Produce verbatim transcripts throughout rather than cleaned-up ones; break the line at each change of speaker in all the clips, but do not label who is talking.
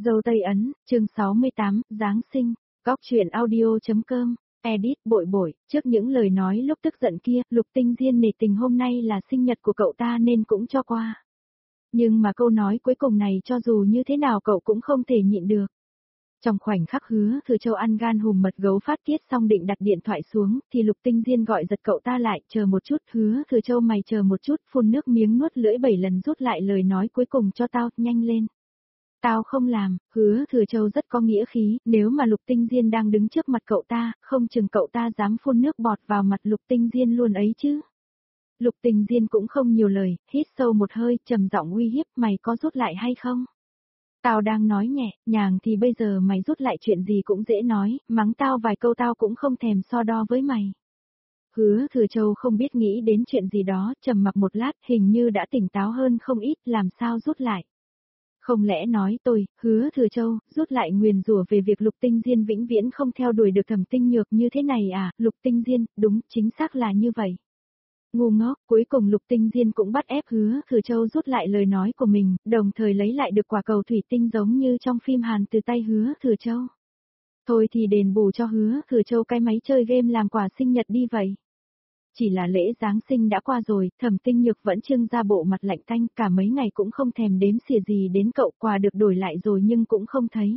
Dâu Tây Ấn, chương sáu mươi tám, Giáng sinh, góc truyện audio.com, edit bội bội, trước những lời nói lúc tức giận kia, Lục Tinh Diên nể tình hôm nay là sinh nhật của cậu ta nên cũng cho qua. Nhưng mà câu nói cuối cùng này cho dù như thế nào cậu cũng không thể nhịn được. Trong khoảnh khắc Hứa Thừa Châu ăn gan hùm mật gấu phát tiết xong định đặt điện thoại xuống, thì Lục Tinh Diên gọi giật cậu ta lại, chờ một chút, Hứa Thừa Châu mày chờ một chút, phun nước miếng nuốt lưỡi bảy lần rút lại lời nói cuối cùng cho tao, nhanh lên. Tao không làm, Hứa Thừa Châu rất có nghĩa khí, nếu mà Lục Tinh Diên đang đứng trước mặt cậu ta, không chừng cậu ta dám phun nước bọt vào mặt Lục Tinh Diên luôn ấy chứ. Lục Tinh Diên cũng không nhiều lời, hít sâu một hơi, trầm giọng uy hiếp, mày có rút lại hay không? Tao đang nói nhẹ, nhàng thì bây giờ mày rút lại chuyện gì cũng dễ nói, mắng tao vài câu tao cũng không thèm so đo với mày. Hứa Thừa Châu không biết nghĩ đến chuyện gì đó, trầm mặc một lát, hình như đã tỉnh táo hơn không ít, làm sao rút lại. Không lẽ nói tôi, Hứa Thừa Châu, rút lại nguyền rủa về việc Lục Tinh Diên vĩnh viễn không theo đuổi được Thẩm Tinh Nhược như thế này à, Lục Tinh Diên, đúng, chính xác là như vậy. Ngu ngốc, cuối cùng Lục Tinh Diên cũng bắt ép Hứa Thừa Châu rút lại lời nói của mình, đồng thời lấy lại được quả cầu thủy tinh giống như trong phim Hàn từ tay Hứa Thừa Châu. Thôi thì đền bù cho Hứa Thừa Châu cái máy chơi game làm quà sinh nhật đi vậy. Chỉ là lễ Giáng sinh đã qua rồi, Thẩm Tinh Nhược vẫn trưng ra bộ mặt lạnh tanh, cả mấy ngày cũng không thèm đếm xỉa gì đến cậu, quà được đổi lại rồi nhưng cũng không thấy.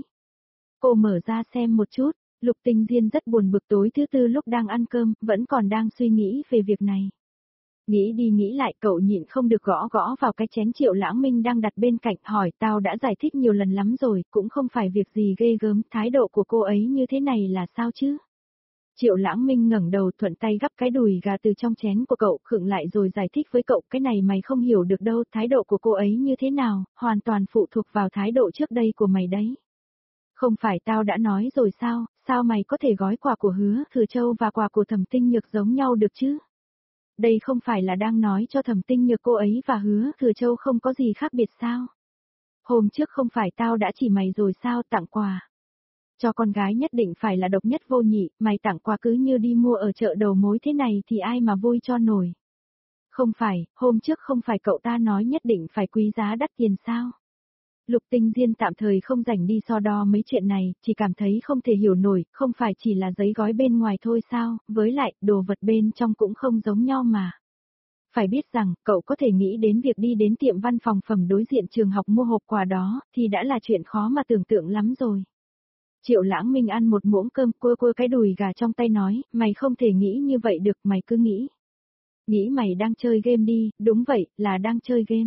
Cô mở ra xem một chút, Lục Tinh Diên rất buồn bực, tối thứ tư lúc đang ăn cơm, vẫn còn đang suy nghĩ về việc này. Nghĩ đi nghĩ lại cậu nhịn không được gõ gõ vào cái chén Triệu Lãng Minh đang đặt bên cạnh, hỏi tao đã giải thích nhiều lần lắm rồi, cũng không phải việc gì ghê gớm, thái độ của cô ấy như thế này là sao chứ? Triệu Lãng Minh ngẩng đầu thuận tay gắp cái đùi gà từ trong chén của cậu, khựng lại rồi giải thích với cậu, cái này mày không hiểu được đâu, thái độ của cô ấy như thế nào, hoàn toàn phụ thuộc vào thái độ trước đây của mày đấy. Không phải tao đã nói rồi sao, sao mày có thể gói quà của Hứa Thừa Châu và quà của Thẩm Tinh Nhược giống nhau được chứ? Đây không phải là đang nói cho Thẩm Tinh Nhược cô ấy và Hứa Thừa Châu không có gì khác biệt sao? Hôm trước không phải tao đã chỉ mày rồi sao, tặng quà. Cho con gái nhất định phải là độc nhất vô nhị, mày tặng quà cứ như đi mua ở chợ đầu mối thế này thì ai mà vui cho nổi. Không phải, hôm trước không phải cậu ta nói nhất định phải quý giá đắt tiền sao? Lục Tinh Diên tạm thời không rảnh đi so đo mấy chuyện này, chỉ cảm thấy không thể hiểu nổi, không phải chỉ là giấy gói bên ngoài thôi sao, với lại, đồ vật bên trong cũng không giống nhau mà. Phải biết rằng, cậu có thể nghĩ đến việc đi đến tiệm văn phòng phẩm đối diện trường học mua hộp quà đó, thì đã là chuyện khó mà tưởng tượng lắm rồi. Triệu Lãng Minh ăn một muỗng cơm, cua cua cái đùi gà trong tay nói, mày không thể nghĩ như vậy được, mày cứ nghĩ. Nghĩ mày đang chơi game đi, đúng vậy, là đang chơi game.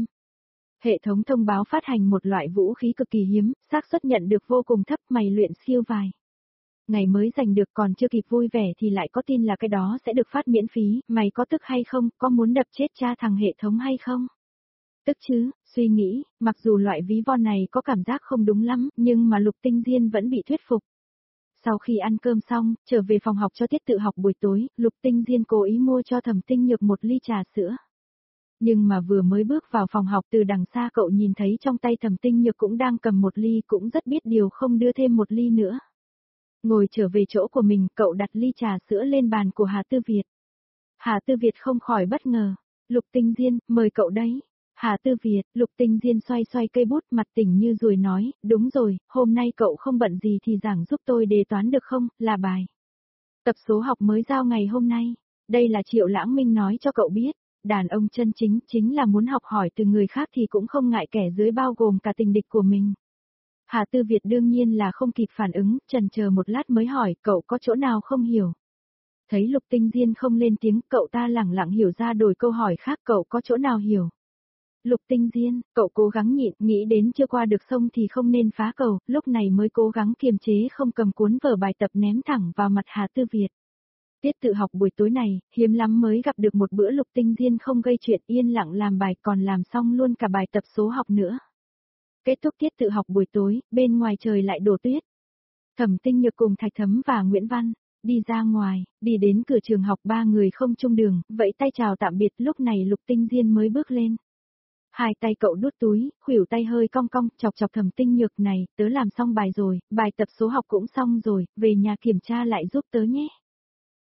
Hệ thống thông báo phát hành một loại vũ khí cực kỳ hiếm, xác suất nhận được vô cùng thấp, mày luyện siêu vài. Ngày mới giành được còn chưa kịp vui vẻ thì lại có tin là cái đó sẽ được phát miễn phí, mày có tức hay không, có muốn đập chết cha thằng hệ thống hay không? Tức chứ, suy nghĩ, mặc dù loại ví von này có cảm giác không đúng lắm, nhưng mà Lục Tinh Diên vẫn bị thuyết phục. Sau khi ăn cơm xong, trở về phòng học cho tiết tự học buổi tối, Lục Tinh Diên cố ý mua cho Thẩm Tinh Nhược một ly trà sữa. Nhưng mà vừa mới bước vào phòng học từ đằng xa cậu nhìn thấy trong tay Thẩm Tinh Nhược cũng đang cầm một ly, cũng rất biết điều không đưa thêm một ly nữa. Ngồi trở về chỗ của mình, cậu đặt ly trà sữa lên bàn của Hà Tư Việt. Hà Tư Việt không khỏi bất ngờ. Lục Tinh Diên, mời cậu đấy. Hà Tư Việt, Lục Tinh Diên xoay xoay cây bút, mặt tỉnh như ruồi nói, đúng rồi, hôm nay cậu không bận gì thì giảng giúp tôi đề toán được không, là bài. Tập số học mới giao ngày hôm nay. Đây là Triệu Lãng Minh nói cho cậu biết. Đàn ông chân chính chính là muốn học hỏi từ người khác thì cũng không ngại kẻ dưới bao gồm cả tình địch của mình. Hà Tư Việt đương nhiên là không kịp phản ứng, chần chờ một lát mới hỏi, cậu có chỗ nào không hiểu? Thấy Lục Tinh Diên không lên tiếng, cậu ta lẳng lặng hiểu ra đổi câu hỏi khác, cậu có chỗ nào hiểu? Lục Tinh Diên, cậu cố gắng nhịn, nghĩ đến chưa qua được sông thì không nên phá cầu, lúc này mới cố gắng kiềm chế không cầm cuốn vở bài tập ném thẳng vào mặt Hà Tư Việt. Tiết tự học buổi tối này, hiếm lắm mới gặp được một bữa Lục Tinh Diên không gây chuyện, yên lặng làm bài, còn làm xong luôn cả bài tập số học nữa. Kết thúc tiết tự học buổi tối, bên ngoài trời lại đổ tuyết. Thẩm Tinh Nhược cùng Thạch Thấm và Nguyễn Văn đi ra ngoài, đi đến cửa trường học, ba người không chung đường, vẫy tay chào tạm biệt, lúc này Lục Tinh Diên mới bước lên. Hai tay cậu đút túi, khuỷu tay hơi cong cong, chọc chọc Thẩm Tinh Nhược, này, tớ làm xong bài rồi, bài tập số học cũng xong rồi, về nhà kiểm tra lại giúp tớ nhé.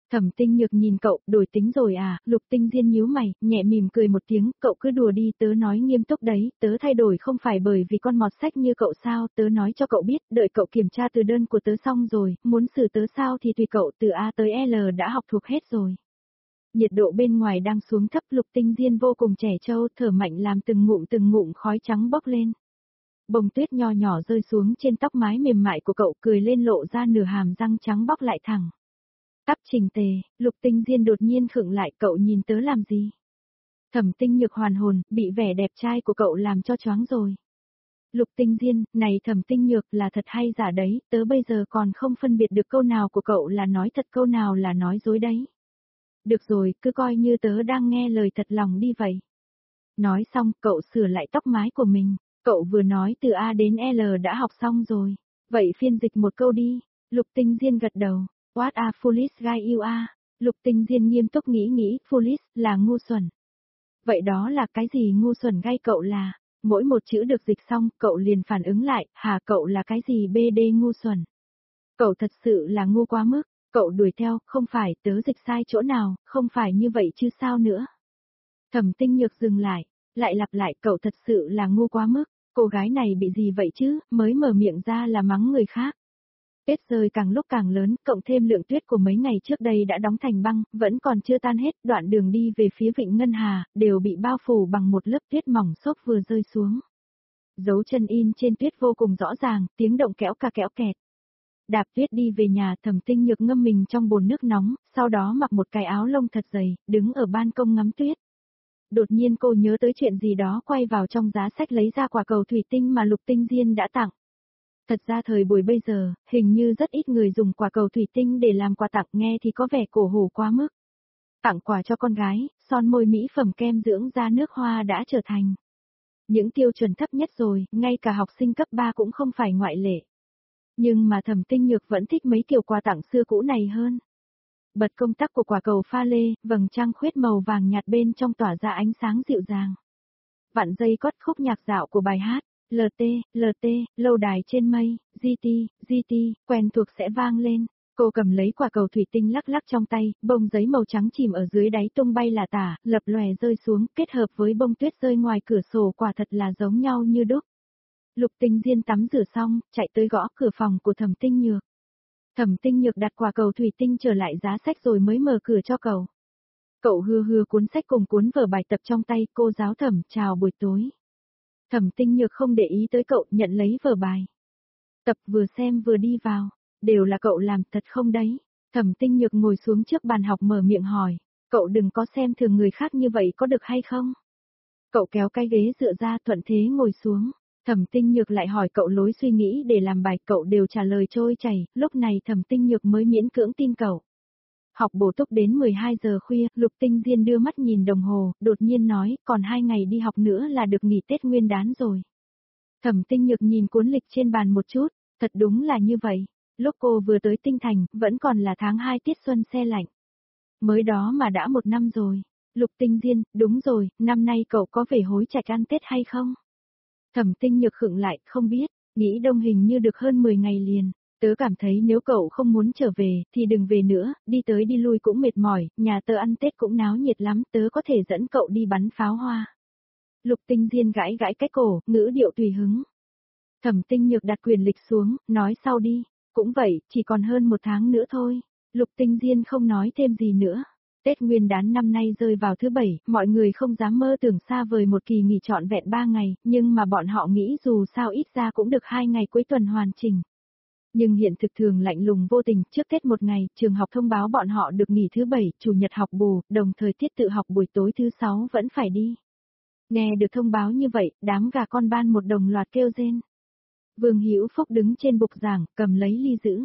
Thẩm Tinh Nhược nhìn cậu, đổi tính rồi à, Lục Tinh Diên nhíu mày, nhẹ mỉm cười một tiếng, cậu cứ đùa đi, tớ nói nghiêm túc đấy, tớ thay đổi không phải bởi vì con mọt sách như cậu sao, tớ nói cho cậu biết, đợi cậu kiểm tra từ đơn của tớ xong rồi, muốn xử tớ sao thì tùy cậu, từ A tới L đã học thuộc hết rồi. Nhiệt độ bên ngoài đang xuống thấp, Lục Tinh Diên vô cùng trẻ trâu, thở mạnh làm từng ngụm từng ngụm khói trắng bốc lên. Bông tuyết nho nhỏ rơi xuống trên tóc mái mềm mại của cậu, cười lên lộ ra nửa hàm răng trắng bóc lại thẳng. Tắp chỉnh tề, Lục Tinh Diên đột nhiên khựng lại, cậu nhìn tớ làm gì? Thẩm Tinh Nhược hoàn hồn, bị vẻ đẹp trai của cậu làm cho choáng rồi. Lục Tinh Diên, này Thẩm Tinh Nhược là thật hay giả đấy, tớ bây giờ còn không phân biệt được câu nào của cậu là nói thật câu nào là nói dối đấy. Được rồi, cứ coi như tớ đang nghe lời thật lòng đi vậy. Nói xong, cậu sửa lại tóc mái của mình, cậu vừa nói từ A đến L đã học xong rồi. Vậy phiên dịch một câu đi, Lục Tinh Diên gật đầu. What a foolish guy you are. Lục Tinh Diên nghiêm túc nghĩ nghĩ, foolish là ngu xuẩn. Vậy đó là cái gì ngu xuẩn gai cậu là? Mỗi một chữ được dịch xong, cậu liền phản ứng lại, hà cậu là cái gì bê đê ngu xuẩn? Cậu thật sự là ngu quá mức, cậu đuổi theo, không phải tớ dịch sai chỗ nào, không phải như vậy chứ sao nữa. Thẩm Tinh Nhược dừng lại, lại lặp lại cậu thật sự là ngu quá mức, cô gái này bị gì vậy chứ, mới mở miệng ra là mắng người khác. Tuyết rơi càng lúc càng lớn, cộng thêm lượng tuyết của mấy ngày trước đây đã đóng thành băng, vẫn còn chưa tan hết, đoạn đường đi về phía Vịnh Ngân Hà, đều bị bao phủ bằng một lớp tuyết mỏng xốp vừa rơi xuống. Dấu chân in trên tuyết vô cùng rõ ràng, tiếng động kéo ca kéo kẹt. Đạp tuyết đi về nhà, Thẩm Tinh Nhược ngâm mình trong bồn nước nóng, sau đó mặc một cái áo lông thật dày, đứng ở ban công ngắm tuyết. Đột nhiên cô nhớ tới chuyện gì đó, quay vào trong giá sách lấy ra quả cầu thủy tinh mà Lục Tinh Diên đã tặng. Thật ra thời buổi bây giờ, hình như rất ít người dùng quả cầu thủy tinh để làm quà tặng, nghe thì có vẻ cổ hủ quá mức. Tặng quà cho con gái, son môi mỹ phẩm kem dưỡng da nước hoa đã trở thành những tiêu chuẩn thấp nhất rồi, ngay cả học sinh cấp ba cũng không phải ngoại lệ. Nhưng mà Thẩm Tinh Nhược vẫn thích mấy kiểu quà tặng xưa cũ này hơn. Bật công tắc của quả cầu pha lê, vầng trăng khuyết màu vàng nhạt bên trong tỏa ra ánh sáng dịu dàng. Vặn dây cót khúc nhạc dạo của bài hát. lờ tê, lờ tê, lâu đài trên mây, giê tê, giê tê, quen thuộc sẽ vang lên. Cô cầm lấy quả cầu thủy tinh lắc lắc trong tay, bông giấy màu trắng chìm ở dưới đáy tung bay là tả, lập lòe rơi xuống, kết hợp với bông tuyết rơi ngoài cửa sổ quả thật là giống nhau như đúc. Lục Tinh Diên tắm rửa xong, chạy tới gõ cửa phòng của Thẩm Tinh Nhược. Thẩm Tinh Nhược đặt quả cầu thủy tinh trở lại giá sách rồi mới mở cửa cho cậu. Cậu hưa hưa cuốn sách cùng cuốn vở bài tập trong tay, cô giáo Thẩm, chào buổi tối. Thẩm Tinh Nhược không để ý tới cậu, nhận lấy vở bài tập vừa xem vừa đi vào, đều là cậu làm thật không đấy? Thẩm Tinh Nhược ngồi xuống trước bàn học mở miệng hỏi, cậu đừng có xem thường người khác như vậy có được hay không? Cậu kéo cái ghế dựa ra thuận thế ngồi xuống, Thẩm Tinh Nhược lại hỏi cậu lối suy nghĩ để làm bài, cậu đều trả lời trôi chảy, lúc này Thẩm Tinh Nhược mới miễn cưỡng tin cậu. Học bổ túc đến mười hai giờ khuya, Lục Tinh Diên đưa mắt nhìn đồng hồ, đột nhiên nói, còn hai ngày đi học nữa là được nghỉ Tết Nguyên Đán rồi. Thẩm Tinh Nhược nhìn cuốn lịch trên bàn một chút, thật đúng là như vậy. Lúc cô vừa tới Tinh Thành, vẫn còn là tháng hai tiết xuân se lạnh. Mới đó mà đã một năm rồi. Lục Tinh Diên, đúng rồi, năm nay cậu có về Hối Trạch ăn Tết hay không? Thẩm Tinh Nhược khựng lại, không biết, nghĩ đông hình như được hơn mười ngày liền. Tớ cảm thấy nếu cậu không muốn trở về, thì đừng về nữa, đi tới đi lui cũng mệt mỏi, nhà tớ ăn Tết cũng náo nhiệt lắm, tớ có thể dẫn cậu đi bắn pháo hoa. Lục Tinh Diên gãi gãi cái cổ, ngữ điệu tùy hứng. Thẩm Tinh Nhược đặt quyền lịch xuống, nói sau đi, cũng vậy, chỉ còn hơn một tháng nữa thôi. Lục Tinh Diên không nói thêm gì nữa. Tết Nguyên Đán năm nay rơi vào thứ bảy, mọi người không dám mơ tưởng xa vời một kỳ nghỉ trọn vẹn ba ngày, nhưng mà bọn họ nghĩ dù sao ít ra cũng được hai ngày cuối tuần hoàn chỉnh. Nhưng hiện thực thường lạnh lùng vô tình, trước Tết một ngày, trường học thông báo bọn họ được nghỉ thứ bảy, chủ nhật học bù, đồng thời tiết tự học buổi tối thứ sáu vẫn phải đi. Nghe được thông báo như vậy, đám gà con ban một đồng loạt kêu rên. Vương Hữu Phúc đứng trên bục giảng, cầm lấy ly giữ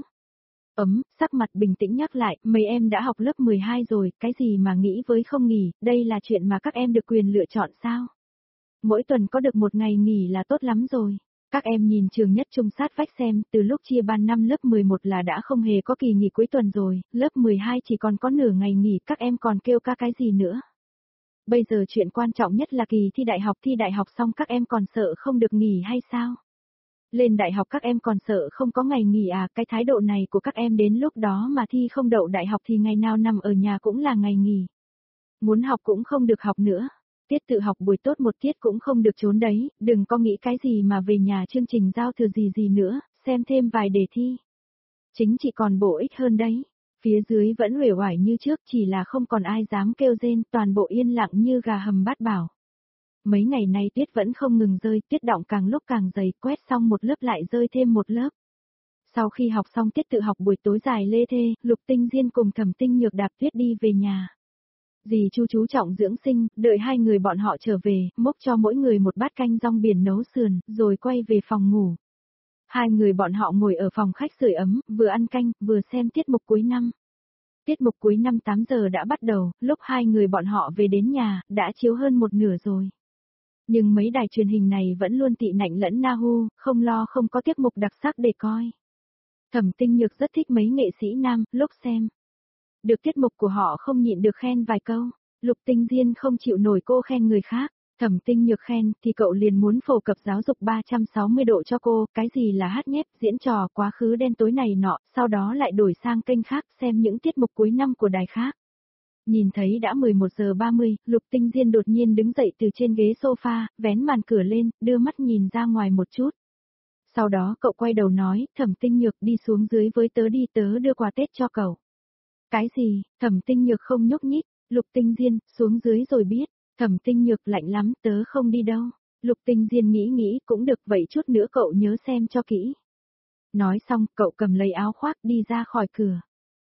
ấm, sắc mặt bình tĩnh nhắc lại, mấy em đã học lớp mười hai rồi, cái gì mà nghĩ với không nghỉ, đây là chuyện mà các em được quyền lựa chọn sao? Mỗi tuần có được một ngày nghỉ là tốt lắm rồi. Các em nhìn trường nhất trung sát vách xem, từ lúc chia ban năm lớp mười một là đã không hề có kỳ nghỉ cuối tuần rồi, lớp mười hai chỉ còn có nửa ngày nghỉ, các em còn kêu ca cái gì nữa? Bây giờ chuyện quan trọng nhất là kỳ thi đại học, thi đại học xong các em còn sợ không được nghỉ hay sao? Lên đại học các em còn sợ không có ngày nghỉ à, cái thái độ này của các em đến lúc đó mà thi không đậu đại học thì ngày nào nằm ở nhà cũng là ngày nghỉ. Muốn học cũng không được học nữa. Tiết tự học buổi tốt một tiết cũng không được trốn đấy, đừng có nghĩ cái gì mà về nhà chương trình giao thừa gì gì nữa, xem thêm vài đề thi. Chính trị còn bổ ích hơn đấy. Phía dưới vẫn uể oải như trước, chỉ là không còn ai dám kêu rên, toàn bộ yên lặng như gà hầm bát bảo. Mấy ngày nay tuyết vẫn không ngừng rơi, tuyết đọng càng lúc càng dày, quét xong một lớp lại rơi thêm một lớp. Sau khi học xong tiết tự học buổi tối dài lê thê, Lục Tinh Diên cùng Thẩm Tinh Nhược đạp tuyết đi về nhà. Dì Chu chú trọng dưỡng sinh, đợi hai người bọn họ trở về, múc cho mỗi người một bát canh rong biển nấu sườn, rồi quay về phòng ngủ. Hai người bọn họ ngồi ở phòng khách sưởi ấm, vừa ăn canh, vừa xem tiết mục cuối năm. Tiết mục cuối năm tám giờ đã bắt đầu, lúc hai người bọn họ về đến nhà, đã chiếu hơn một nửa rồi. Nhưng mấy đài truyền hình này vẫn luôn tị nạnh lẫn na hu, không lo không có tiết mục đặc sắc để coi. Thẩm Tinh Nhược rất thích mấy nghệ sĩ nam, lúc xem. Được tiết mục của họ không nhịn được khen vài câu. Lục Tinh Diên không chịu nổi cô khen người khác. Thẩm Tinh Nhược khen thì cậu liền muốn phổ cập giáo dục ba trăm sáu mươi độ cho cô, cái gì là hát nhép, diễn trò, quá khứ đen tối này nọ, sau đó lại đổi sang kênh khác xem những tiết mục cuối năm của đài khác. Nhìn thấy đã mười một giờ ba mươi, Lục Tinh Diên đột nhiên đứng dậy từ trên ghế sofa, vén màn cửa lên, đưa mắt nhìn ra ngoài một chút. Sau đó cậu quay đầu nói, Thẩm Tinh Nhược đi xuống dưới với tớ đi, tớ đưa quà Tết cho cậu. Cái gì? Thẩm Tinh Nhược không nhúc nhích. Lục Tinh Diên, xuống dưới rồi biết. Thẩm Tinh Nhược lạnh lắm, tớ không đi đâu. Lục Tinh Diên nghĩ nghĩ, cũng được vậy, chút nữa cậu nhớ xem cho kỹ. Nói xong, cậu cầm lấy áo khoác đi ra khỏi cửa.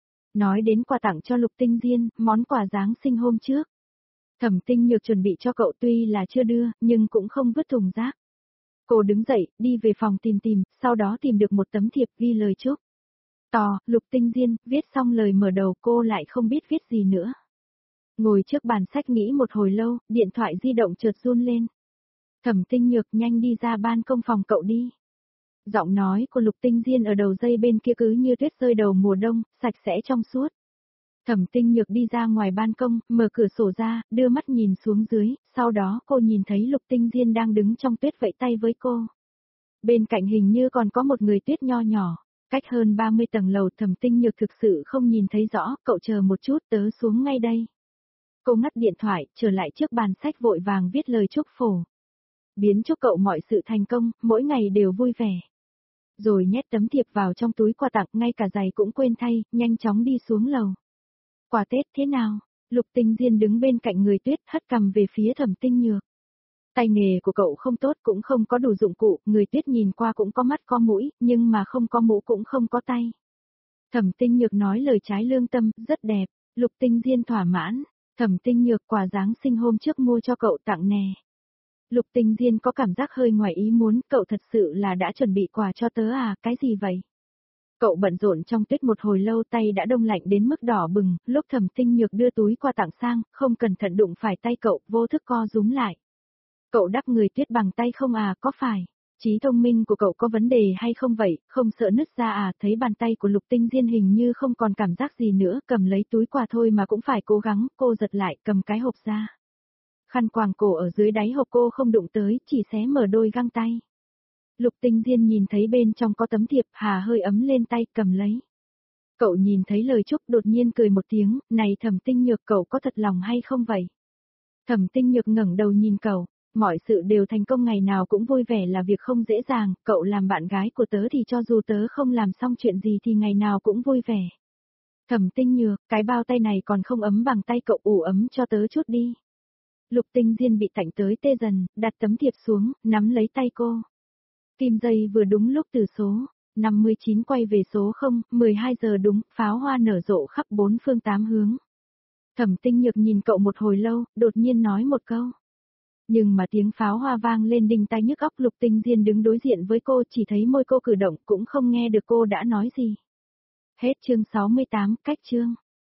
Nói đến quà tặng cho Lục Tinh Diên, món quà Giáng sinh hôm trước. Thẩm Tinh Nhược chuẩn bị cho cậu tuy là chưa đưa, nhưng cũng không vứt thùng rác. Cô đứng dậy, đi về phòng tìm tìm, sau đó tìm được một tấm thiệp ghi lời chúc. To, Lục Tinh Diên, viết xong lời mở đầu cô lại không biết viết gì nữa. Ngồi trước bàn sách nghĩ một hồi lâu, điện thoại di động chợt run lên. Thẩm Tinh Nhược, nhanh đi ra ban công phòng cậu đi. Giọng nói của Lục Tinh Diên ở đầu dây bên kia cứ như tuyết rơi đầu mùa đông, sạch sẽ trong suốt. Thẩm Tinh Nhược đi ra ngoài ban công, mở cửa sổ ra, đưa mắt nhìn xuống dưới, sau đó cô nhìn thấy Lục Tinh Diên đang đứng trong tuyết vẫy tay với cô. Bên cạnh hình như còn có một người tuyết nho nhỏ. Cách hơn ba mươi tầng lầu. Thẩm Tinh Nhược thực sự không nhìn thấy rõ, cậu chờ một chút, tớ xuống ngay đây. Cô ngắt điện thoại, trở lại trước bàn sách vội vàng viết lời chúc phổ. Biến chúc cậu mọi sự thành công, mỗi ngày đều vui vẻ. Rồi nhét tấm thiệp vào trong túi quà tặng, ngay cả giày cũng quên thay, nhanh chóng đi xuống lầu. Quà Tết thế nào? Lục Tinh Diên đứng bên cạnh người tuyết, hất cằm về phía Thẩm Tinh Nhược. Tay nghề của cậu không tốt, cũng không có đủ dụng cụ, người tuyết nhìn qua cũng có mắt có mũi, nhưng mà không có mũ cũng không có tay. Thẩm Tinh Nhược nói lời trái lương tâm, rất đẹp. Lục Tinh Diên thỏa mãn. Thẩm Tinh Nhược, quà Giáng sinh hôm trước mua cho cậu tặng nè. Lục Tinh Diên có cảm giác hơi ngoài ý muốn, cậu thật sự là đã chuẩn bị quà cho tớ à, cái gì vậy? Cậu bận rộn trong tuyết một hồi lâu, tay đã đông lạnh đến mức đỏ bừng, lúc Thẩm Tinh Nhược đưa túi quà tặng sang, không cẩn thận đụng phải tay cậu, vô thức co rúm lại. Cậu đắp người tuyết bằng tay không à, có phải? Trí thông minh của cậu có vấn đề hay không vậy, không sợ nứt ra à? Thấy bàn tay của Lục Tinh Diên hình như không còn cảm giác gì nữa, cầm lấy túi quà thôi mà cũng phải cố gắng, cô giật lại, cầm cái hộp ra. Khăn quàng cổ ở dưới đáy hộp cô không đụng tới, chỉ xé mở đôi găng tay. Lục Tinh Diên nhìn thấy bên trong có tấm thiệp, hà hơi ấm lên tay, cầm lấy. Cậu nhìn thấy lời chúc đột nhiên cười một tiếng, này Thẩm Tinh Nhược, cậu có thật lòng hay không vậy? Thẩm Tinh Nhược ngẩng đầu nhìn cậu. Mọi sự đều thành công, ngày nào cũng vui vẻ là việc không dễ dàng, cậu làm bạn gái của tớ thì cho dù tớ không làm xong chuyện gì thì ngày nào cũng vui vẻ. Thẩm Tinh Nhược, cái bao tay này còn không ấm bằng tay cậu, ủ ấm cho tớ chút đi. Lục Tinh Diên bị tạnh tới tê dần, đặt tấm thiệp xuống, nắm lấy tay cô. Kim dây vừa đúng lúc từ số năm mươi chín quay về số không, mười hai giờ đúng, pháo hoa nở rộ khắp bốn phương tám hướng. Thẩm Tinh Nhược nhìn cậu một hồi lâu, đột nhiên nói một câu. Nhưng mà tiếng pháo hoa vang lên đinh tai nhức óc. Lục Tinh Diên đứng đối diện với cô, chỉ thấy môi cô cử động, cũng không nghe được cô đã nói gì. Hết chương sáu mươi tám, cách chương.